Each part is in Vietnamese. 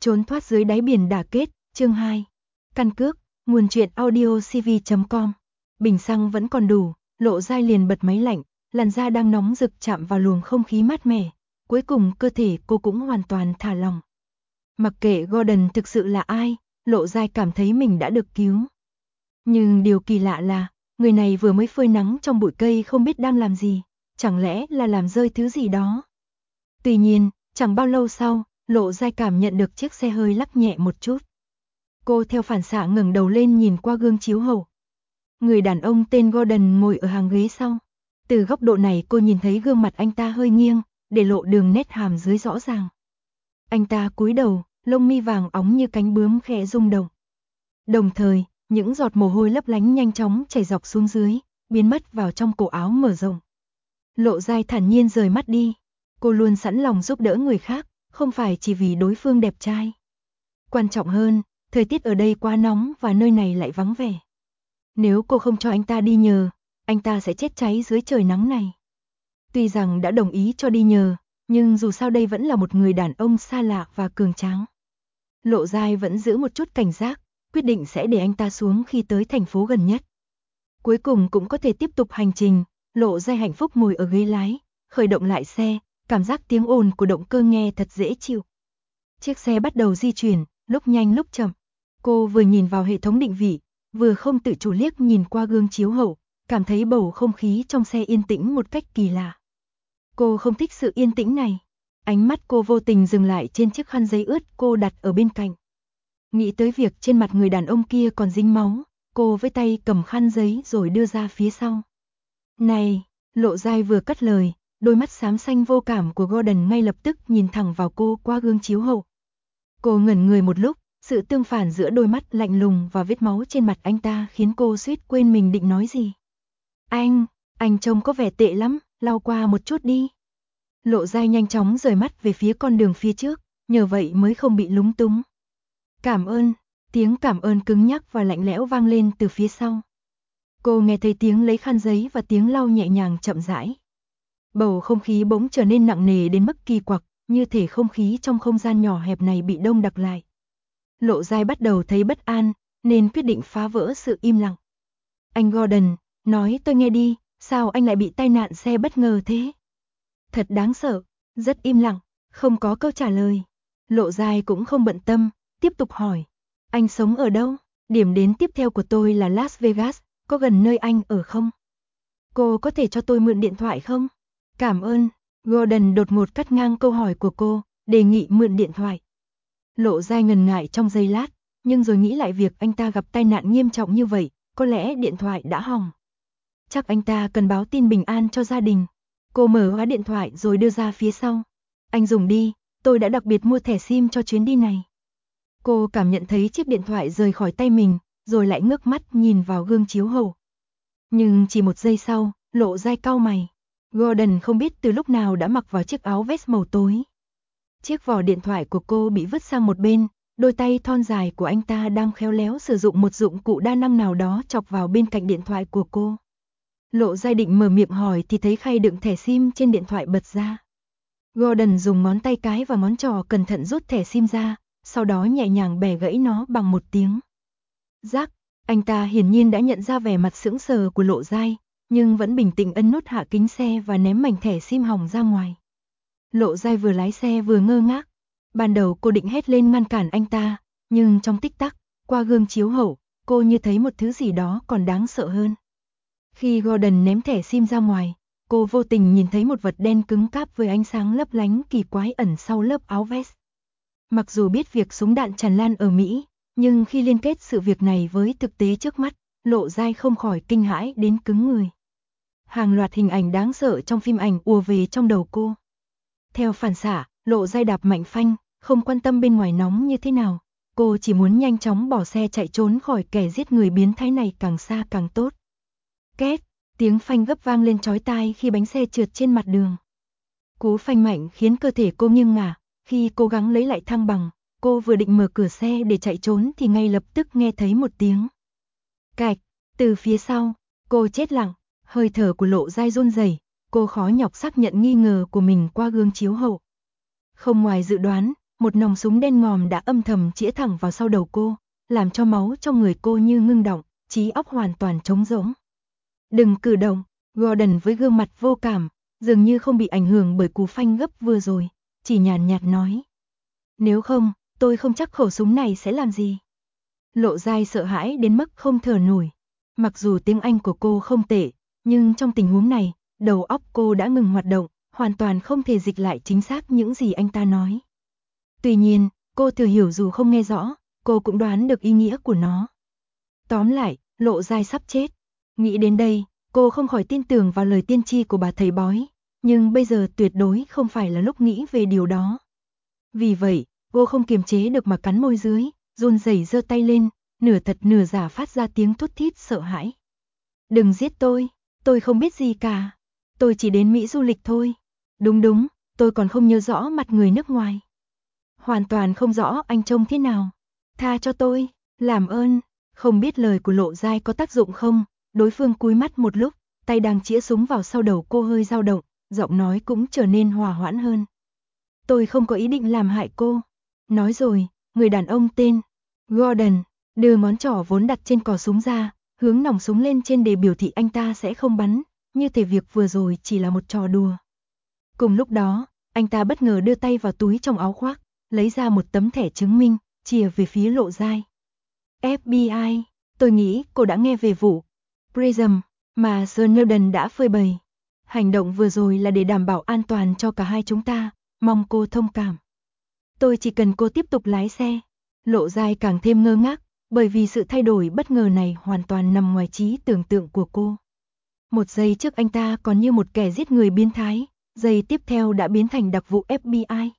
Trốn thoát dưới đáy biển đả kết, chương 2. Căn cước, nguồn truyện audio cv.com. Bình xăng vẫn còn đủ, Lộ Giai liền bật máy lạnh, làn da đang nóng rực chạm vào luồng không khí mát mẻ. Cuối cùng cơ thể cô cũng hoàn toàn thả lỏng. Mặc kệ Gordon thực sự là ai, Lộ Giai cảm thấy mình đã được cứu. Nhưng điều kỳ lạ là, người này vừa mới phơi nắng trong bụi cây không biết đang làm gì, chẳng lẽ là làm rơi thứ gì đó. Tuy nhiên, chẳng bao lâu sau, Lộ Giai cảm nhận được chiếc xe hơi lắc nhẹ một chút. Cô theo phản xạ ngẩng đầu lên nhìn qua gương chiếu hậu. Người đàn ông tên Gordon ngồi ở hàng ghế sau. Từ góc độ này cô nhìn thấy gương mặt anh ta hơi nghiêng, để lộ đường nét hàm dưới rõ ràng. Anh ta cúi đầu, lông mi vàng óng như cánh bướm khẽ rung động. Đồng thời, những giọt mồ hôi lấp lánh nhanh chóng chảy dọc xuống dưới, biến mất vào trong cổ áo mở rộng. Lộ Giai thản nhiên rời mắt đi. Cô luôn sẵn lòng giúp đỡ người khác, không phải chỉ vì đối phương đẹp trai. Quan trọng hơn, thời tiết ở đây quá nóng và nơi này lại vắng vẻ. Nếu cô không cho anh ta đi nhờ, anh ta sẽ chết cháy dưới trời nắng này. Tuy rằng đã đồng ý cho đi nhờ, nhưng dù sao đây vẫn là một người đàn ông xa lạ và cường tráng. Lộ Giai vẫn giữ một chút cảnh giác, quyết định sẽ để anh ta xuống khi tới thành phố gần nhất. Cuối cùng cũng có thể tiếp tục hành trình. Lộ Giai hạnh phúc ngồi ở ghế lái, khởi động lại xe, cảm giác tiếng ồn của động cơ nghe thật dễ chịu. Chiếc xe bắt đầu di chuyển, lúc nhanh lúc chậm. Cô vừa nhìn vào hệ thống định vị, vừa không tự chủ liếc nhìn qua gương chiếu hậu, cảm thấy bầu không khí trong xe yên tĩnh một cách kỳ lạ. Cô không thích sự yên tĩnh này. Ánh mắt cô vô tình dừng lại trên chiếc khăn giấy ướt cô đặt ở bên cạnh. Nghĩ tới việc trên mặt người đàn ông kia còn dính máu, cô với tay cầm khăn giấy rồi đưa ra phía sau. Này, Lộ Giai vừa cất lời, đôi mắt xám xanh vô cảm của Gordon ngay lập tức nhìn thẳng vào cô qua gương chiếu hậu. Cô ngẩn người một lúc, sự tương phản giữa đôi mắt lạnh lùng và vết máu trên mặt anh ta khiến cô suýt quên mình định nói gì. Anh trông có vẻ tệ lắm, lau qua một chút đi. Lộ Giai nhanh chóng rời mắt về phía con đường phía trước, nhờ vậy mới không bị lúng túng. Cảm ơn, tiếng cảm ơn cứng nhắc và lạnh lẽo vang lên từ phía sau. Cô nghe thấy tiếng lấy khăn giấy và tiếng lau nhẹ nhàng chậm rãi. Bầu không khí bỗng trở nên nặng nề đến mức kỳ quặc, như thể không khí trong không gian nhỏ hẹp này bị đông đặc lại. Lộ Giai bắt đầu thấy bất an, nên quyết định phá vỡ sự im lặng. Anh Gordon, nói tôi nghe đi, sao anh lại bị tai nạn xe bất ngờ thế? Thật đáng sợ, rất im lặng, không có câu trả lời. Lộ Giai cũng không bận tâm, tiếp tục hỏi. Anh sống ở đâu? Điểm đến tiếp theo của tôi là Las Vegas, có gần nơi anh ở không? Cô có thể cho tôi mượn điện thoại không? Cảm ơn. Gordon đột ngột cắt ngang câu hỏi của cô, đề nghị mượn điện thoại. Lộ Giai ngần ngại trong giây lát, nhưng rồi nghĩ lại việc anh ta gặp tai nạn nghiêm trọng như vậy, có lẽ điện thoại đã hỏng. Chắc anh ta cần báo tin bình an cho gia đình. Cô mở khóa điện thoại rồi đưa ra phía sau. Anh dùng đi, tôi đã đặc biệt mua thẻ SIM cho chuyến đi này. Cô cảm nhận thấy chiếc điện thoại rời khỏi tay mình, rồi lại ngước mắt nhìn vào gương chiếu hậu. Nhưng chỉ một giây sau, Lộ Giai cau mày. Gordon không biết từ lúc nào đã mặc vào chiếc áo vest màu tối. Chiếc vỏ điện thoại của cô bị vứt sang một bên, đôi tay thon dài của anh ta đang khéo léo sử dụng một dụng cụ đa năng nào đó chọc vào bên cạnh điện thoại của cô. Lộ Giai định mở miệng hỏi thì thấy khay đựng thẻ SIM trên điện thoại bật ra. Gordon dùng ngón tay cái và ngón trỏ cẩn thận rút thẻ SIM ra, sau đó nhẹ nhàng bẻ gãy nó bằng một tiếng. Rắc, anh ta hiển nhiên đã nhận ra vẻ mặt sững sờ của Lộ Giai, nhưng vẫn bình tĩnh ấn nút hạ kính xe và ném mảnh thẻ SIM hỏng ra ngoài. Lộ Giai vừa lái xe vừa ngơ ngác. Ban đầu cô định hét lên ngăn cản anh ta, nhưng trong tích tắc, qua gương chiếu hậu, cô như thấy một thứ gì đó còn đáng sợ hơn. Khi Gordon ném thẻ SIM ra ngoài, cô vô tình nhìn thấy một vật đen cứng cáp với ánh sáng lấp lánh kỳ quái ẩn sau lớp áo vest. Mặc dù biết việc súng đạn tràn lan ở Mỹ, nhưng khi liên kết sự việc này với thực tế trước mắt, Lộ Giai không khỏi kinh hãi đến cứng người. Hàng loạt hình ảnh đáng sợ trong phim ảnh ùa về trong đầu cô. Theo phản xạ, Lộ Giai đạp mạnh phanh, không quan tâm bên ngoài nóng như thế nào. Cô chỉ muốn nhanh chóng bỏ xe chạy trốn khỏi kẻ giết người biến thái này càng xa càng tốt. Két, tiếng phanh gấp vang lên chói tai khi bánh xe trượt trên mặt đường. Cú phanh mạnh khiến cơ thể cô nghiêng ngả. Khi cố gắng lấy lại thăng bằng, cô vừa định mở cửa xe để chạy trốn thì ngay lập tức nghe thấy một tiếng cạch từ phía sau. Cô chết lặng, hơi thở của Lộ Giai run rẩy. Cô khó nhọc xác nhận nghi ngờ của mình qua gương chiếu hậu. Không ngoài dự đoán, một nòng súng đen ngòm đã âm thầm chĩa thẳng vào sau đầu cô, làm cho máu trong người cô như ngưng đọng, trí óc hoàn toàn trống rỗng. Đừng cử động, Gordon với gương mặt vô cảm, dường như không bị ảnh hưởng bởi cú phanh gấp vừa rồi, chỉ nhàn nhạt nói. Nếu không, tôi không chắc khẩu súng này sẽ làm gì. Lộ Giai sợ hãi đến mức không thở nổi. Mặc dù tiếng Anh của cô không tệ, nhưng trong tình huống này, đầu óc cô đã ngừng hoạt động, hoàn toàn không thể dịch lại chính xác những gì anh ta nói. Tuy nhiên, cô thừa hiểu dù không nghe rõ, cô cũng đoán được ý nghĩa của nó. Tóm lại, Lộ Giai sắp chết. Nghĩ đến đây, cô không khỏi tin tưởng vào lời tiên tri của bà thầy bói, nhưng bây giờ tuyệt đối không phải là lúc nghĩ về điều đó. Vì vậy, cô không kiềm chế được mà cắn môi dưới, run rẩy giơ tay lên, nửa thật nửa giả phát ra tiếng thút thít sợ hãi. Đừng giết tôi không biết gì cả. Tôi chỉ đến Mỹ du lịch thôi. Đúng, tôi còn không nhớ rõ mặt người nước ngoài. Hoàn toàn không rõ anh trông thế nào. Tha cho tôi, làm ơn. Không biết lời của Lộ Giai có tác dụng không, đối phương cúi mắt một lúc, tay đang chĩa súng vào sau đầu cô hơi dao động, giọng nói cũng trở nên hòa hoãn hơn. Tôi không có ý định làm hại cô. Nói rồi, người đàn ông tên Gordon đưa ngón trỏ vốn đặt trên cò súng ra, hướng nòng súng lên trên để biểu thị anh ta sẽ không bắn, như thể việc vừa rồi chỉ là một trò đùa. Cùng lúc đó, anh ta bất ngờ đưa tay vào túi trong áo khoác, lấy ra một tấm thẻ chứng minh, chìa về phía Lộ Giai. FBI, tôi nghĩ cô đã nghe về vụ Prism mà Snowden đã phơi bày. Hành động vừa rồi là để đảm bảo an toàn cho cả hai chúng ta, mong cô thông cảm. Tôi chỉ cần cô tiếp tục lái xe. Lộ Giai càng thêm ngơ ngác, bởi vì sự thay đổi bất ngờ này hoàn toàn nằm ngoài trí tưởng tượng của cô. Một giây trước anh ta còn như một kẻ giết người biến thái, giây tiếp theo đã biến thành đặc vụ FBI.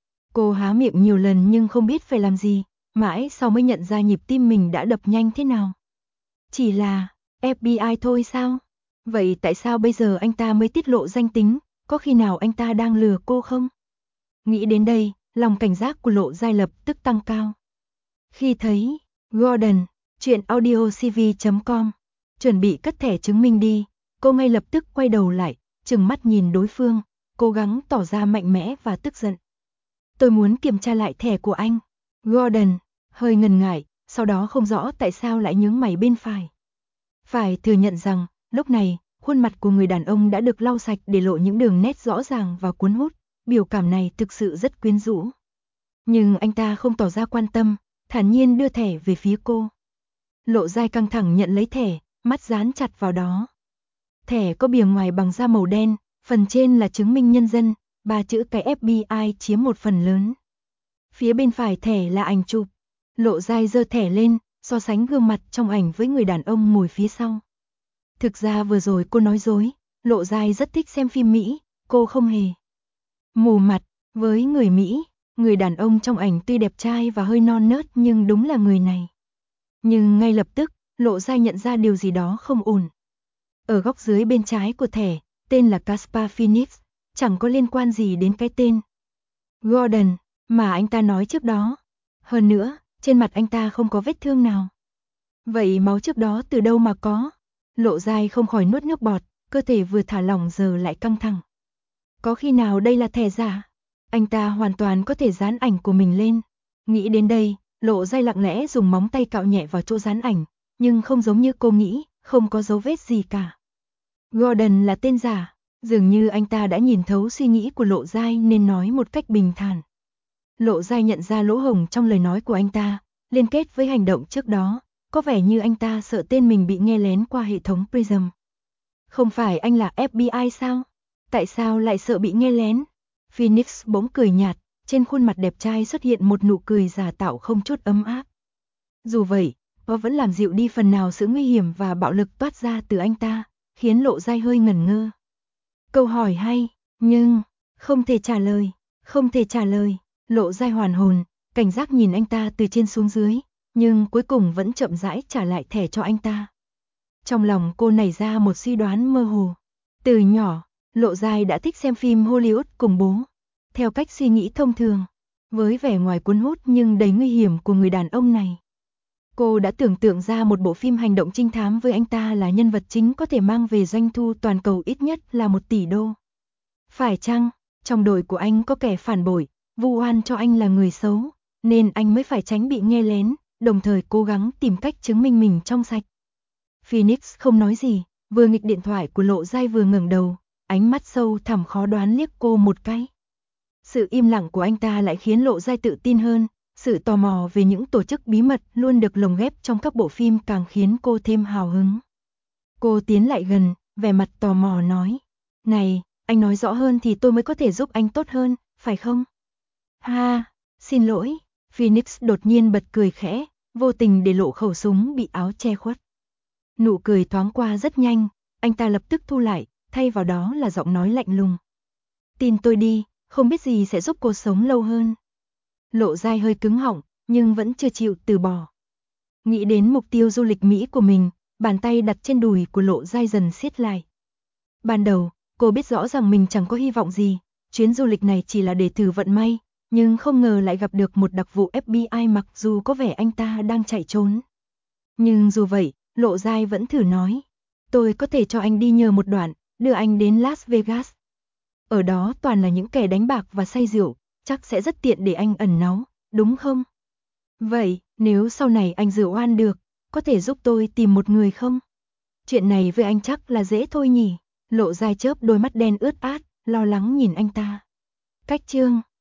Cô há miệng nhiều lần nhưng không biết phải làm gì, mãi sau mới nhận ra nhịp tim mình đã đập nhanh thế nào. Chỉ là FBI thôi sao? Vậy tại sao bây giờ anh ta mới tiết lộ danh tính, có khi nào anh ta đang lừa cô không? Nghĩ đến đây, lòng cảnh giác của Lộ Giai lập tức tăng cao. Khi thấy Gordon, truyện audiocv.com, chuẩn bị cất thẻ chứng minh đi, cô ngay lập tức quay đầu lại, trừng mắt nhìn đối phương, cố gắng tỏ ra mạnh mẽ và tức giận. Tôi muốn kiểm tra lại thẻ của anh. Gordon hơi ngần ngại, sau đó không rõ tại sao lại nhướng mày bên phải. Phải thừa nhận rằng, lúc này, khuôn mặt của người đàn ông đã được lau sạch để lộ những đường nét rõ ràng và cuốn hút, biểu cảm này thực sự rất quyến rũ. Nhưng anh ta không tỏ ra quan tâm, thản nhiên đưa thẻ về phía cô. Lộ Giai căng thẳng nhận lấy thẻ, mắt dán chặt vào đó. Thẻ có bìa ngoài bằng da màu đen, phần trên là chứng minh nhân dân, 3 chữ cái FBI chiếm một phần lớn. Phía bên phải thẻ là ảnh chụp. Lộ Giai giơ thẻ lên, so sánh gương mặt trong ảnh với người đàn ông ngồi phía sau. Thực ra vừa rồi cô nói dối, Lộ Giai rất thích xem phim Mỹ, cô không hề mù mặt với người Mỹ. Người đàn ông trong ảnh tuy đẹp trai và hơi non nớt nhưng đúng là người này. Nhưng ngay lập tức, Lộ Giai nhận ra điều gì đó không ổn. Ở góc dưới bên trái của thẻ, tên là Caspar Phoenix, chẳng có liên quan gì đến cái tên Gordon mà anh ta nói trước đó. Hơn nữa, trên mặt anh ta không có vết thương nào. Vậy máu trước đó từ đâu mà có? Lộ Giai không khỏi nuốt nước bọt, cơ thể vừa thả lỏng giờ lại căng thẳng. Có khi nào đây là thẻ giả? Anh ta hoàn toàn có thể dán ảnh của mình lên. Nghĩ đến đây, Lộ Giai lặng lẽ dùng móng tay cạo nhẹ vào chỗ dán ảnh, nhưng không giống như cô nghĩ, không có dấu vết gì cả. Gordon là tên giả, dường như anh ta đã nhìn thấu suy nghĩ của Lộ Giai nên nói một cách bình thản. Lộ Giai nhận ra lỗ hổng trong lời nói của anh ta, liên kết với hành động trước đó, có vẻ như anh ta sợ tên mình bị nghe lén qua hệ thống Prism. Không phải anh là FBI sao? Tại sao lại sợ bị nghe lén? Phoenix bỗng cười nhạt, trên khuôn mặt đẹp trai xuất hiện một nụ cười giả tạo không chút ấm áp. Dù vậy, nó vẫn làm dịu đi phần nào sự nguy hiểm và bạo lực toát ra từ anh ta, khiến Lộ Giai hơi ngẩn ngơ. Câu hỏi hay, nhưng không thể trả lời. Lộ Giai hoàn hồn, cảnh giác nhìn anh ta từ trên xuống dưới, nhưng cuối cùng vẫn chậm rãi trả lại thẻ cho anh ta. Trong lòng cô nảy ra một suy đoán mơ hồ. Từ nhỏ, Lộ Giai đã thích xem phim Hollywood cùng bố. Theo cách suy nghĩ thông thường, với vẻ ngoài cuốn hút nhưng đầy nguy hiểm của người đàn ông này, cô đã tưởng tượng ra một bộ phim hành động trinh thám với anh ta là nhân vật chính có thể mang về doanh thu toàn cầu ít nhất là 1 tỷ đô. Phải chăng, trong đội của anh có kẻ phản bội, vu oan cho anh là người xấu, nên anh mới phải tránh bị nghe lén, đồng thời cố gắng tìm cách chứng minh mình trong sạch. Phoenix không nói gì, vừa nghịch điện thoại của Lộ Giai vừa ngẩng đầu, ánh mắt sâu thẳm khó đoán liếc cô một cái. Sự im lặng của anh ta lại khiến Lộ Giai tự tin hơn, sự tò mò về những tổ chức bí mật luôn được lồng ghép trong các bộ phim càng khiến cô thêm hào hứng. Cô tiến lại gần, vẻ mặt tò mò nói, này, anh nói rõ hơn thì tôi mới có thể giúp anh tốt hơn, phải không? Ha, xin lỗi, Phoenix đột nhiên bật cười khẽ, vô tình để lộ khẩu súng bị áo che khuất. Nụ cười thoáng qua rất nhanh, anh ta lập tức thu lại, thay vào đó là giọng nói lạnh lùng. Tin tôi đi, không biết gì sẽ giúp cô sống lâu hơn. Lộ Giai hơi cứng họng, nhưng vẫn chưa chịu từ bỏ. Nghĩ đến mục tiêu du lịch Mỹ của mình, bàn tay đặt trên đùi của Lộ Giai dần siết lại. Ban đầu, cô biết rõ rằng mình chẳng có hy vọng gì, chuyến du lịch này chỉ là để thử vận may, nhưng không ngờ lại gặp được một đặc vụ FBI mặc dù có vẻ anh ta đang chạy trốn. Nhưng dù vậy, Lộ Giai vẫn thử nói, tôi có thể cho anh đi nhờ một đoạn, đưa anh đến Las Vegas. Ở đó toàn là những kẻ đánh bạc và say rượu, chắc sẽ rất tiện để anh ẩn náu, đúng không? Vậy, nếu sau này anh rửa oan được, có thể giúp tôi tìm một người không? Chuyện này với anh chắc là dễ thôi nhỉ? Lộ Giai chớp đôi mắt đen ướt át, lo lắng nhìn anh ta. Cách chương